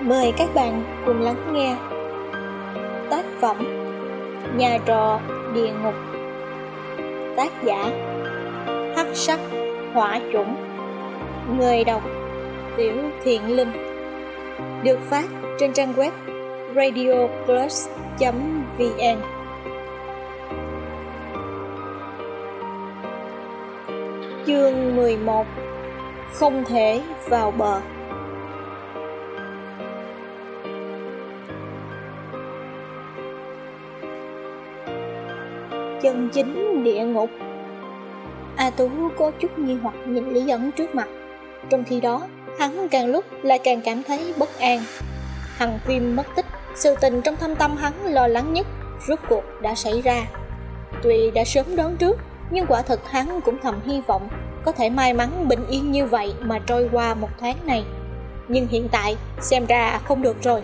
Mời các bạn cùng lắng nghe tác phẩm Nhà trọ địa ngục, tác giả Hắc Sắc Hỏa Chủng, người đọc Tiểu Thiện Linh, được phát trên trang web radioplus.vn. Chương 11: Không thể vào bờ. Chân chính địa ngục. A Tú có chút nghi hoặc nhìn Lý Ẩn trước mặt. Trong khi đó, hắn càng lúc lại càng cảm thấy bất an. Hằng Viêm mất tích, sự tình trong thâm tâm hắn lo lắng nhất rốt cuộc đã xảy ra. Tuy đã sớm đoán trước, nhưng quả thực hắn cũng thầm hy vọng có thể may mắn bình yên như vậy mà trôi qua một tháng này. Nhưng hiện tại xem ra không được rồi.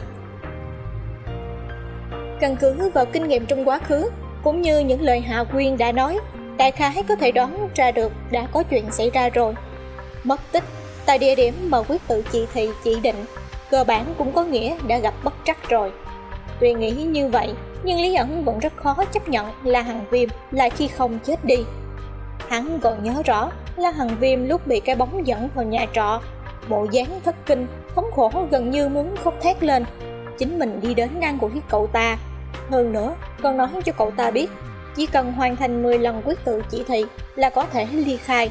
Căn cứ vào kinh nghiệm trong quá khứ, cũng như những lời Hạ Quyên đã nói, đại khái có thể đoán ra được đã có chuyện xảy ra rồi. Mất tích tại địa điểm mà quyết tự chỉ thị chỉ định, cơ bản cũng có nghĩa đã gặp bất trắc rồi. Tuy nghĩ như vậy, nhưng Lý Ẩn vẫn rất khó chấp nhận là Hằng Viêm lại khi không chết đi. Hắn còn nhớ rõ là Hằng Viêm lúc bị cái bóng dẫn vào nhà trọ, bộ dáng thất kinh, thống khổ gần như muốn khóc thét lên. Chính mình đi đến ngăn của cậu ta. Hơn nữa, còn nói cho cậu ta biết chỉ cần hoàn thành 10 lần quyết tự chỉ thị là có thể ly khai.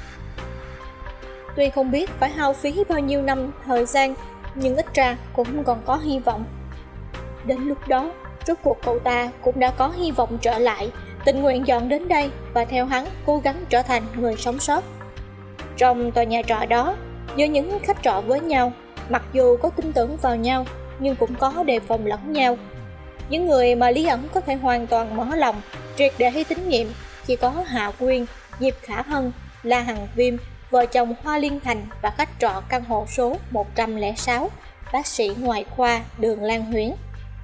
Tuy không biết phải hao phí bao nhiêu năm thời gian, nhưng ít ra cũng còn có hy vọng. Đến lúc đó, rốt cuộc cậu ta cũng đã có hy vọng trở lại, tình nguyện dọn đến đây và theo hắn cố gắng trở thành người sống sót. Trong tòa nhà trọ đó, giữa những khách trọ với nhau, mặc dù có tin tưởng vào nhau, nhưng cũng có đề phòng lẫn nhau. Những người mà Lý Ẩn có thể hoàn toàn mở lòng, triệt để tín nhiệm chỉ có Hạ Quyên, Diệp Khả Hân, La Hằng Viêm, vợ chồng Hoa Liên Thành và khách trọ căn hộ số 106, bác sĩ ngoại khoa Đường Lan Huyến.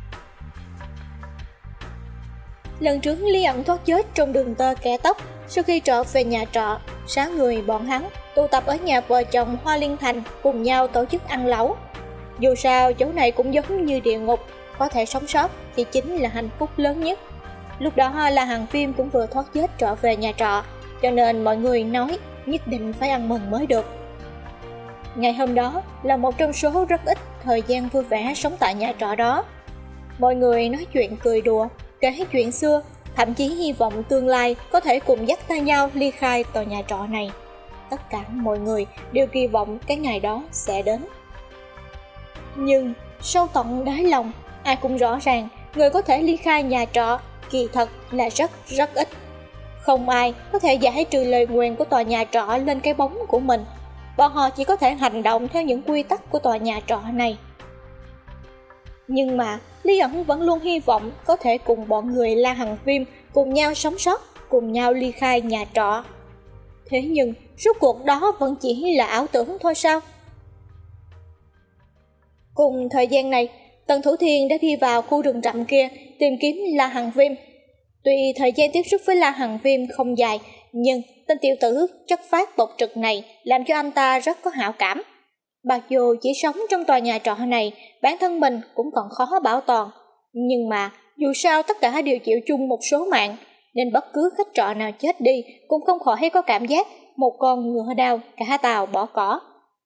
Lần trước Lý Ẩn thoát chết trong đường tơ kẻ tóc. Sau khi trở về nhà trọ, 6 người bọn hắn tụ tập ở nhà vợ chồng Hoa Liên Thành cùng nhau tổ chức ăn lẩu. Dù sao chỗ này cũng giống như địa ngục, có thể sống sót thì chính là hạnh phúc lớn nhất. Lúc đó là Hằng Viêm cũng vừa thoát chết trở về nhà trọ, cho nên mọi người nói nhất định phải ăn mừng mới được. Ngày hôm đó là một trong số rất ít thời gian vui vẻ sống tại nhà trọ đó. Mọi người nói chuyện cười đùa, kể chuyện xưa, thậm chí hy vọng tương lai có thể cùng dắt tay nhau ly khai tòa nhà trọ này. Tất cả mọi người đều kỳ vọng cái ngày đó sẽ đến. Nhưng sâu tận đáy lòng, ai cũng rõ ràng người có thể ly khai nhà trọ kỳ thật là rất ít. Không ai có thể giải trừ lời nguyền của tòa nhà trọ lên cái bóng của mình. Bọn họ chỉ có thể hành động theo những quy tắc của tòa nhà trọ này. Nhưng mà Lý Ẩn vẫn luôn hy vọng có thể cùng bọn người La Hằng Viêm cùng nhau sống sót, cùng nhau ly khai nhà trọ. Thế nhưng rốt cuộc đó vẫn chỉ là ảo tưởng thôi sao? Cùng thời gian này, Tần Thủ Thiên đã đi vào khu rừng rậm kia tìm kiếm La Hằng Viêm. Tuy thời gian tiếp xúc với La Hằng Viêm không dài, nhưng tên tiểu tử chất phác bộc trực này làm cho anh ta rất có hảo cảm. Mặc dù chỉ sống trong tòa nhà trọ này, bản thân mình cũng còn khó bảo toàn. Nhưng mà dù sao tất cả đều chịu chung một số mạng, nên bất cứ khách trọ nào chết đi cũng không khỏi có cảm giác một con ngựa đao cả tàu bỏ cỏ.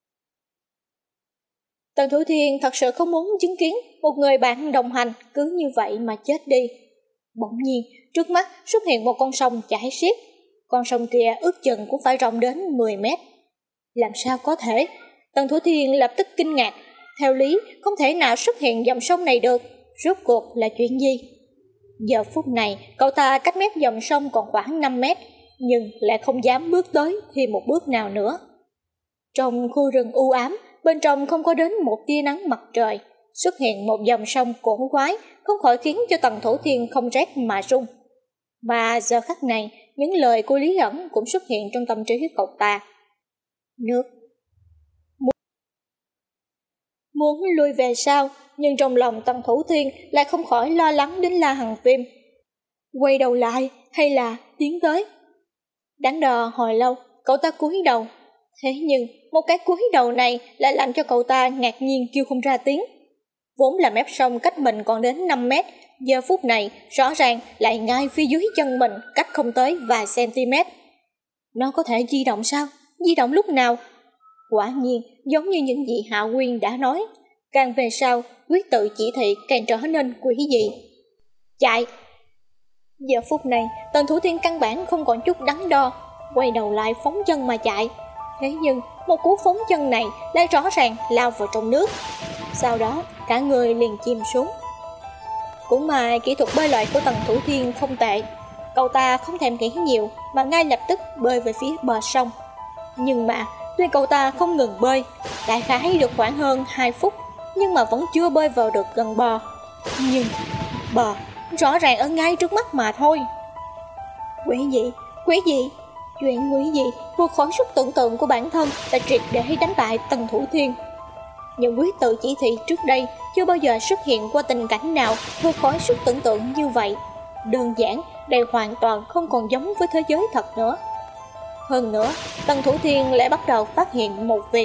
Tần Thủ Thiên thật sự không muốn chứng kiến một người bạn đồng hành cứ như vậy mà chết đi. Bỗng nhiên, trước mắt xuất hiện một con sông chảy xiết. Con sông kia ước chừng cũng phải rộng đến 10 mét. Làm sao có thể? Tần Thủ Thiên lập tức kinh ngạc. Theo lý, không thể nào xuất hiện dòng sông này được. Rốt cuộc là chuyện gì? Giờ phút này, cậu ta cách mép dòng sông còn khoảng 5 mét, nhưng lại không dám bước tới thêm một bước nào nữa. Trong khu rừng u ám, bên trong không có đến một tia nắng mặt trời, xuất hiện một dòng sông cổ quái, không khỏi khiến cho Tần Thủ Thiên không rét mà run. Mà giờ khắc này, những lời của Lý Ẩn cũng xuất hiện trong tâm trí cậu ta. Nước. Muốn lui về sau, nhưng trong lòng Tần Thủ Thiên lại không khỏi lo lắng đến La Hằng Viêm. Quay đầu lại hay là tiến tới? Đắn đo hồi lâu, cậu ta cúi đầu. Thế nhưng một cái cúi đầu này lại làm cho cậu ta ngạc nhiên kêu không ra tiếng. vốn là mép sông cách mình còn đến 5 mét, giờ phút này rõ ràng lại ngay phía dưới chân mình, cách không tới vài cm. Nó có thể di động sao? Di động lúc nào? Quả nhiên, giống như những gì Hạ Quyên đã nói, càng về sau, quyết tự chỉ thị càng trở nên quỷ dị. Chạy! Giờ phút này, Tần Thủ Thiên căn bản không còn chút đắn đo, quay đầu lại phóng chân mà chạy. Thế nhưng, một cú phóng chân này lại rõ ràng lao vào trong nước. Sau đó, cả người liền chìm xuống. Cũng mà kỹ thuật bơi lội của Tần Thủ Thiên không tệ. Cậu ta không thèm nghĩ nhiều mà ngay lập tức bơi về phía bờ sông. Nhưng mà, tuy cậu ta không ngừng bơi, đại khái được khoảng hơn 2 phút, nhưng mà vẫn chưa bơi vào được gần bờ. Nhưng bờ rõ ràng ở ngay trước mắt mà thôi. Quỷ dị, chuyện quỷ dị vượt khỏi sức tưởng tượng của bản thân đã triệt để đánh bại Tần Thủ Thiên. Những quyết tự chỉ thị trước đây chưa bao giờ xuất hiện qua tình cảnh nào vượt khỏi sức tưởng tượng như vậy. Đơn giản, đây hoàn toàn không còn giống với thế giới thật nữa. Hơn nữa, Tần Thủ Thiên lại bắt đầu phát hiện một việc.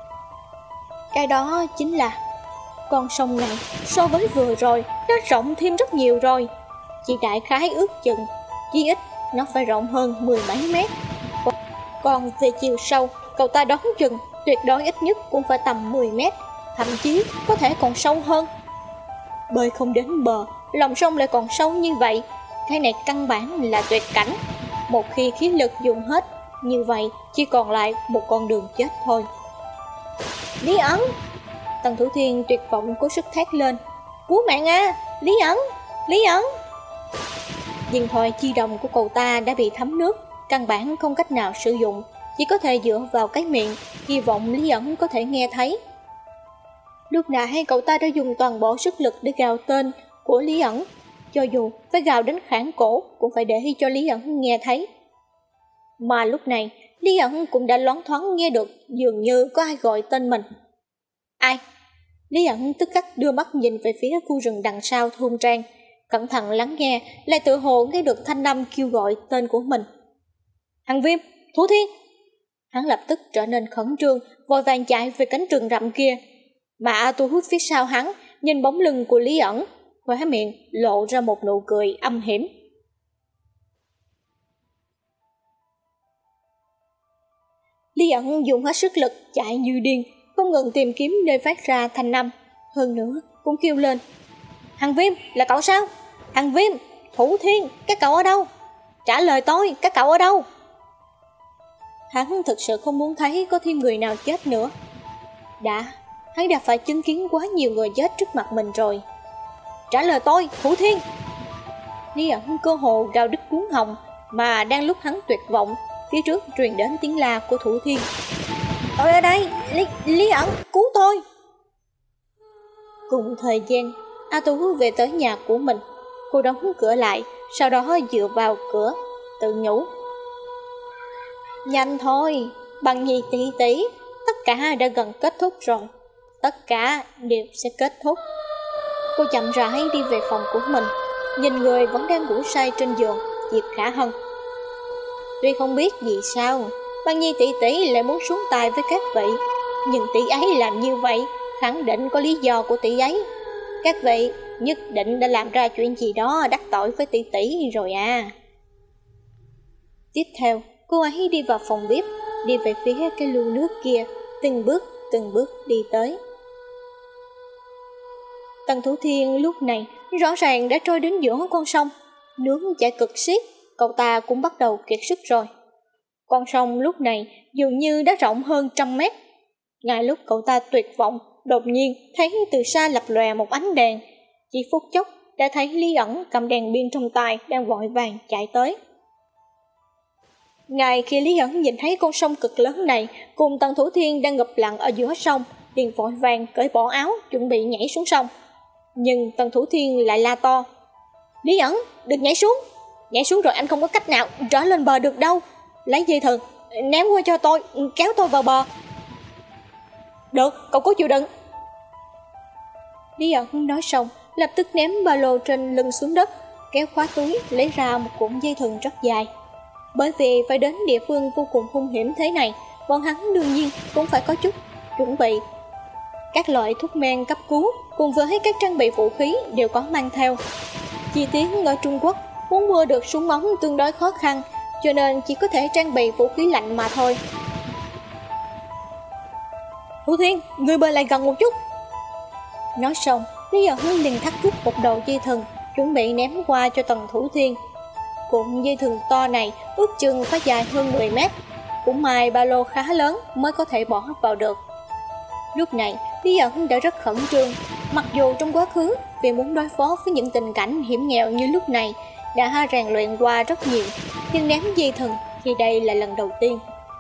Cái đó chính là con sông này so với vừa rồi nó rộng thêm rất nhiều rồi. Chỉ đại khái ước chừng, chí ít nó phải rộng hơn 10 mấy mét. Còn về chiều sâu, cậu ta đoán chừng tuyệt đối ít nhất cũng phải tầm 10 mét, thậm chí có thể còn sâu hơn. Bơi không đến bờ, lòng sông lại còn sâu như vậy, cái này căn bản là tuyệt cảnh. Một khi khí lực dùng hết, như vậy chỉ còn lại một con đường chết thôi. Lý Ẩn! Tần Thủ Thiên tuyệt vọng cố sức thét lên. Cứu mạng a! Lý Ẩn! Lý Ẩn! Điện thoại di động của cậu ta đã bị thấm nước, căn bản không cách nào sử dụng, chỉ có thể dựa vào cái miệng, hy vọng Lý Ẩn có thể nghe thấy. Lúc nãy cậu ta đã dùng toàn bộ sức lực để gào tên của Lý Ẩn, cho dù phải gào đến khản cổ cũng phải để cho Lý Ẩn nghe thấy. Mà lúc này, Lý Ẩn cũng đã loáng thoáng nghe được dường như có ai gọi tên mình. Ai? Lý Ẩn tức khắc đưa mắt nhìn về phía khu rừng đằng sau thôn trang, cẩn thận lắng nghe, lại tự hồ nghe được thanh âm kêu gọi tên của mình. Hằng Viêm, Thủ Thiên! Hắn lập tức trở nên khẩn trương, vội vàng chạy về cánh rừng rậm kia. Mà A Tu Hút phía sau hắn, nhìn bóng lưng của Lý Ẩn, khóe miệng lộ ra một nụ cười âm hiểm. Lý Ẩn dùng hết sức lực chạy như điên, không ngừng tìm kiếm nơi phát ra thanh âm, hơn nữa cũng kêu lên. Hằng Viêm, là cậu sao? Hằng Viêm, Thủ Thiên, các cậu ở đâu? Trả lời tôi, các cậu ở đâu? Hắn thực sự không muốn thấy có thêm người nào chết nữa. Hắn đã phải chứng kiến quá nhiều người chết trước mặt mình rồi. Trả lời tôi, Thủ Thiên! Lý Ẩn cơ hồ gào đứt cuống họng, mà đang lúc hắn tuyệt vọng, phía trước truyền đến tiếng la của Thủ Thiên. Tôi ở đây, Lý Ẩn, cứu tôi! Cùng thời gian, A Tú về tới nhà của mình. Cô đóng cửa lại, sau đó dựa vào cửa, tự nhủ. Nhanh thôi, Bằng Nhi tỷ tỷ, tất cả đã gần kết thúc rồi. Tất cả đều sẽ kết thúc. Cô chậm rãi đi về phòng của mình, nhìn người vẫn đang ngủ say trên giường, Diệp Khả Hân. Tuy không biết vì sao Bằng Nhi tỷ tỷ lại muốn xuống tay với các vị, nhưng tỷ ấy làm như vậy khẳng định có lý do của tỷ ấy. Các vị nhất định đã làm ra chuyện gì đó đắc tội với tỷ tỷ rồi à. Tiếp theo, cô ấy đi vào phòng bếp, đi về phía cái lu nước kia, từng bước đi tới. Tần Thủ Thiên lúc này rõ ràng đã trôi đến giữa con sông, nước chảy cực xiết, cậu ta cũng bắt đầu kiệt sức rồi. Con sông lúc này dường như đã rộng hơn 100 mét. Ngay lúc cậu ta tuyệt vọng, đột nhiên thấy từ xa lập lòe một ánh đèn. Chỉ phút chốc đã thấy Lý Ẩn cầm đèn pin trong tay đang vội vàng chạy tới. Ngay khi Lý Ẩn nhìn thấy con sông cực lớn này cùng Tần Thủ Thiên đang ngập lặng ở giữa sông, liền vội vàng cởi bỏ áo chuẩn bị nhảy xuống sông. Nhưng Tần Thủ Thiên lại la to. Lý Ẩn, đừng nhảy xuống rồi anh không có cách nào trở lên bờ được đâu. Lấy dây thừng ném qua cho tôi, kéo tôi vào bờ. Được, cậu cố chịu đựng. Lý Ẩn nói xong, lập tức ném ba lô trên lưng xuống đất, kéo khóa túi lấy ra một cuộn dây thừng rất dài. Bởi vì phải đến địa phương vô cùng hung hiểm thế này, bọn hắn đương nhiên cũng phải có chút chuẩn bị. Các loại thuốc men cấp cứu cùng với các trang bị vũ khí đều có mang theo. Chi tiết ở Trung Quốc muốn mua được súng ống tương đối khó khăn, cho nên chỉ có thể trang bị vũ khí lạnh mà thôi. Thủ Thiên, người bơi lại gần một chút. Nói xong, Lý ẩn liền thắt thúc một đầu dây thừng, chuẩn bị ném qua cho Tần Thủ Thiên. Cuộn dây thừng to này ước chừng có dài hơn 10 mét, cũng may ba lô khá lớn mới có thể bỏ vào được. Lúc này, Lý ẩn đã rất khẩn trương, mặc dù trong quá khứ vì muốn đối phó với những tình cảnh hiểm nghèo như lúc này đã rèn luyện qua rất nhiều, nhưng ném dây thừng thì đây là lần đầu tiên.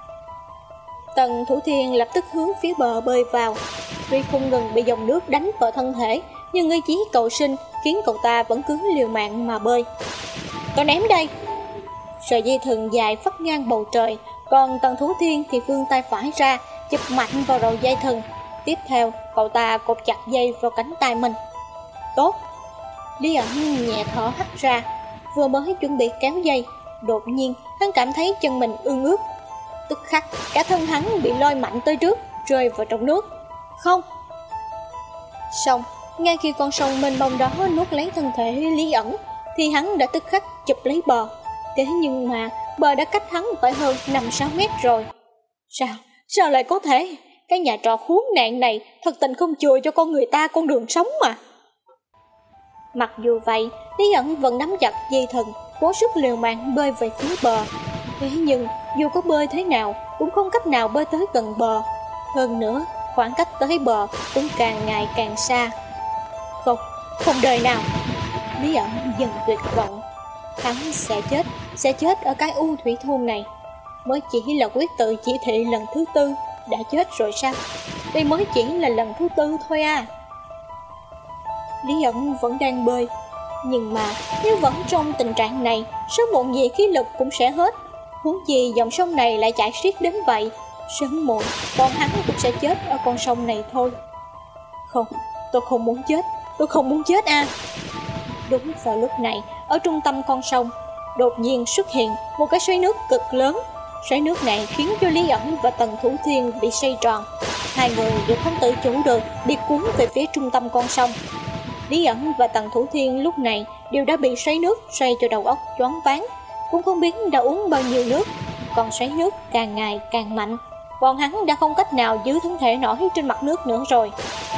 Tần Thủ Thiên lập tức hướng phía bờ bơi vào. Tuy không ngừng bị dòng nước đánh vào thân thể, nhưng ý chí cầu sinh khiến cậu ta vẫn cứ liều mạng mà bơi. Tôi ném đây. Sợi dây thừng dài phất ngang bầu trời, còn Tần Thủ Thiên thì vươn tay phải ra, chụp mạnh vào đầu dây thừng. Tiếp theo, cậu ta cột chặt dây vào cánh tay mình. Tốt. Lý ẩn nhẹ thở hắt ra, vừa mới chuẩn bị kéo dây, đột nhiên hắn cảm thấy chân mình ương ướt. Tức khắc, cả thân hắn bị lôi mạnh tới trước, rơi vào trong nước. Không. Xong, ngay khi con sông mênh mông đó nuốt lấy thân thể Lý ẩn, thì hắn đã tức khắc chụp lấy bờ. Thế nhưng mà bờ đã cách hắn phải hơn 5-6 mét rồi. Sao lại có thể? Cái nhà trọ khốn nạn này thật tình không chừa cho con người ta con đường sống mà. Mặc dù vậy, Lý ẩn vẫn nắm chặt dây thừng, cố sức liều mạng bơi về phía bờ. Thế nhưng dù có bơi thế nào cũng không cách nào bơi tới gần bờ. Hơn nữa, khoảng cách tới bờ cũng càng ngày càng xa. Không đời nào. Lý ẩn dần tuyệt vọng. Hắn sẽ chết ở cái U Thủy Thôn này. Mới chỉ là quyết tự chỉ thị lần thứ 4 đã chết rồi sao? Đây mới chỉ là lần thứ 4 thôi à. Lý ẩn vẫn đang bơi, nhưng mà nếu vẫn trong tình trạng này, sớm muộn gì khí lực cũng sẽ hết. Huống chi dòng sông này lại chảy xiết đến vậy, sớm muộn bọn hắn cũng sẽ chết ở con sông này thôi. Không, tôi không muốn chết à. Đúng vào lúc này, ở trung tâm con sông đột nhiên xuất hiện một cái xoáy nước cực lớn. Xoáy nước này khiến cho Lý ẩn và Tần Thủ Thiên bị xoay tròn. Hai người đều không tự chủ được bị cuốn về phía trung tâm con sông. Lý ẩn và Tần Thủ Thiên lúc này đều đã bị xoáy nước xoay cho đầu óc choáng váng, cũng không biết đã uống bao nhiêu nước. Còn xoáy nước càng ngày càng mạnh, bọn hắn đã không cách nào giữ thân thể nổi trên mặt nước nữa rồi.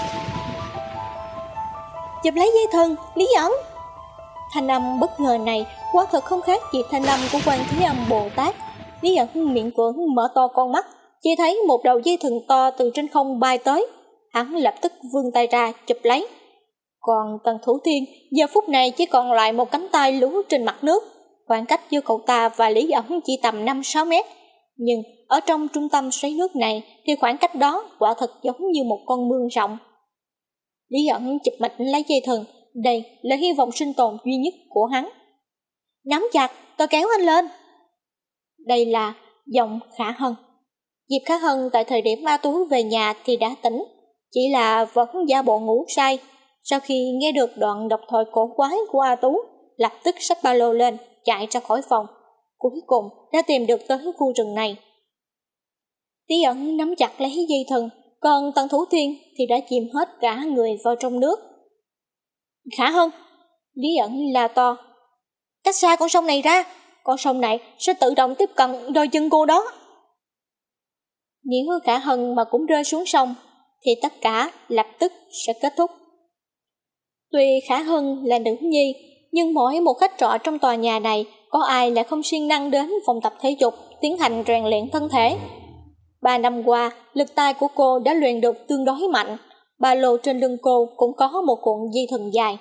Chụp lấy dây thừng, Lý ẩn. Thanh âm bất ngờ này quả thật không khác gì thanh âm của Quan Thế Âm Bồ Tát. Lý ẩn miệng cưỡng mở to con mắt, chỉ thấy một đầu dây thừng to từ trên không bay tới. Hắn lập tức vươn tay ra chụp lấy. Còn Tần Thủ Thiên giờ phút này chỉ còn lại một cánh tay lú trên mặt nước. Khoảng cách giữa cậu ta và Lý ẩn chỉ tầm 5-6 mét. Nhưng ở trong trung tâm xoáy nước này thì khoảng cách đó quả thật giống như một con mương rộng. Lý ẩn chụp mạnh lấy dây thừng, đây là hy vọng sinh tồn duy nhất của hắn. Nắm chặt, tôi kéo anh lên. Đây là giọng Khả Hân. Diệp Khả Hân tại thời điểm A Tú về nhà thì đã tỉnh, chỉ là vẫn giả bộ ngủ say. Sau khi nghe được đoạn độc thoại cổ quái của A Tú, lập tức xách ba lô lên, chạy ra khỏi phòng. Cuối cùng đã tìm được tới khu rừng này. Lý ẩn nắm chặt lấy dây thừng, còn Tần Thủ Thiên thì đã chìm hết cả người vào trong nước. Khả Hân! Lý ẩn la to. Cách xa con sông này ra, con sông này sẽ tự động tiếp cận đôi chân cô đó. Nếu Khả Hân mà cũng rơi xuống sông thì tất cả lập tức sẽ kết thúc. Tuy Khả Hân là nữ nhi, nhưng mỗi một khách trọ trong tòa nhà này có ai lại không siêng năng đến phòng tập thể dục tiến hành rèn luyện thân thể. 3 năm qua, lực tay của cô đã luyện được tương đối mạnh. Ba lô trên lưng cô cũng có một cuộn dây thừng dài.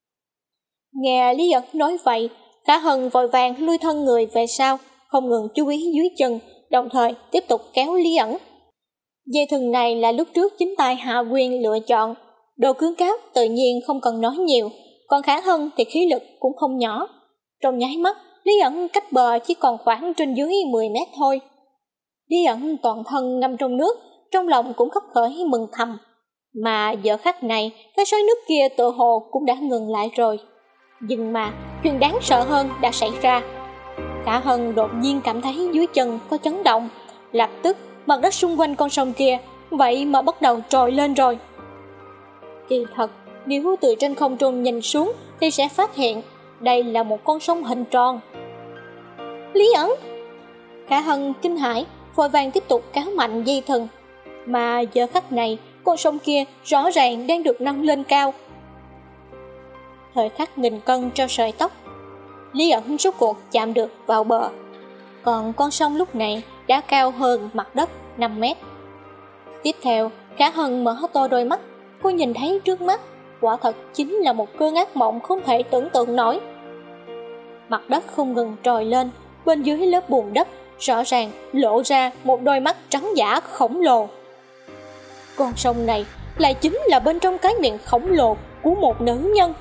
Nghe Lý ẩn nói vậy, Khả Hân vội vàng lui thân người về sau, không ngừng chú ý dưới chân, đồng thời tiếp tục kéo Lý ẩn. Dây thừng này là lúc trước chính tay Hạ Quyên lựa chọn. Độ cứng cáp tự nhiên không cần nói nhiều, còn Khả Hân thì khí lực cũng không nhỏ. Trong nháy mắt, Lý ẩn cách bờ chỉ còn khoảng trên dưới 10 mét thôi. Lý ẩn toàn thân ngâm trong nước, trong lòng cũng khấp khởi mừng thầm. Mà giờ khắc này, cái xoáy nước kia tựa hồ cũng đã ngừng lại rồi. Nhưng mà, chuyện đáng sợ hơn đã xảy ra. Khả Hân đột nhiên cảm thấy dưới chân có chấn động. Lập tức, mặt đất xung quanh con sông kia vậy mà bắt đầu trồi lên rồi. Kỳ thật, nếu từ trên không trung nhìn xuống thì sẽ phát hiện đây là một con sông hình tròn. Lý ẩn! Khả Hân kinh hãi, vội vàng tiếp tục kéo mạnh dây thừng. Mà giờ khắc này, con sông kia rõ ràng đang được nâng lên cao. Thời khắc nghìn cân treo sợi tóc, Lý ẩn rốt cuộc chạm được vào bờ. Còn con sông lúc này đã cao hơn mặt đất 5 mét. Tiếp theo, Khả Hân mở to đôi mắt, cô nhìn thấy trước mắt quả thật chính là một cơn ác mộng không thể tưởng tượng nổi. Mặt đất không ngừng trồi lên, bên dưới lớp bùn đất rõ ràng lộ ra một đôi mắt trắng dã khổng lồ. Con sông này lại chính là bên trong cái miệng khổng lồ của một nữ nhân.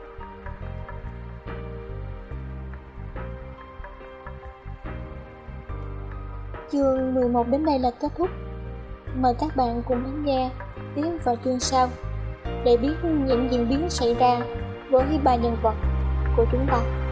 Chương 11 đến đây là kết thúc. Mời các bạn cùng lắng nghe tiếp vào chương sau để biết những diễn biến xảy ra với ba nhân vật của chúng ta.